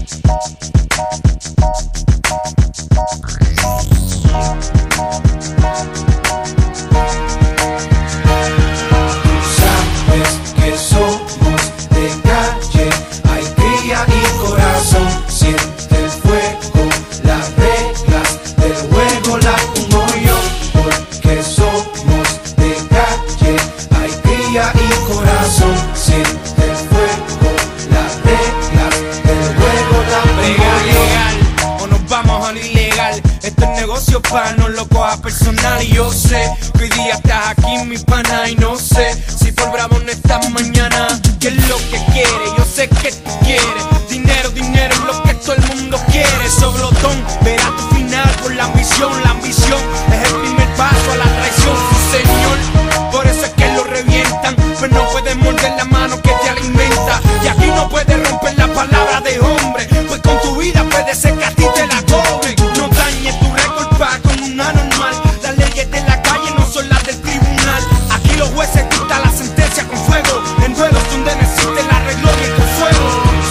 Y corazón, siente el fuego, las reglas del juego, la legal o nos vamos a lo ilegal. Esto es negocio pa' no lo coja personal. Y yo sé que hoy día estás aquí mi pana. Y no sé si por bravo no estás mañana. ¿Qué es lo que quieres? Yo sé que tú quieres dinero, dinero es lo que todo el mundo quiere. Soblotón, verás tu final por la ambición. La ambición es el primer paso a la traición, sí señor. Por eso es que lo revientan, pero no puedes morder la mano que te alimenta. Y aquí no puedes romper la palabra de hombre, pues con tu vida puede ser que a ti te la cobren. No dañes tu récord pa' con una normal. Las leyes de la calle no son las del tribunal. Aquí los jueces dictan la sentencia con fuego, en juegos donde no existe la regla y el fuego.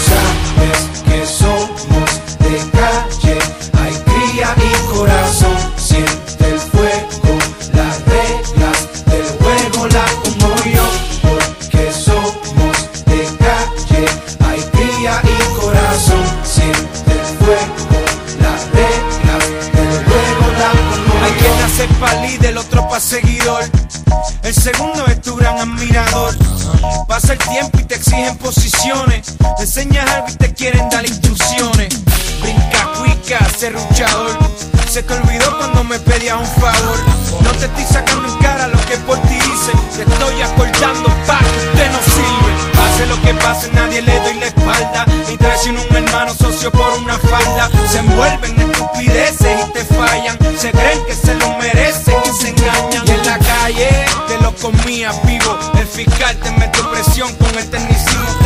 Sabes que somos de calle, hay cría y corazón, siente el fuego, las reglas del juego la como yo, porque somos de calle, hay cría y corazón, siente el fuego, las reglas del juego la como yo. Hay quien nace pa' líder, el otro pa' seguidor. El segundo es tu gran admirador. Pasa el tiempo y te exigen posiciones. Te enseñas algo y te quieren dar instrucciones. Brinca, cuica, serruchador. Se te olvidó cuando me pedías un favor. No te estoy sacando en cara lo que por ti hice. Te estoy acordando pa' que usted no sirve. Pase lo que pase, nadie le doy la espalda. Ni traiciona un hermano socio por una falda. Se envuelven en estupideces y te fallan. Se creen que se lo merecen y se engañan. Y en la calle te lo comías vivo. El fiscal te metió presión con el tecnicismo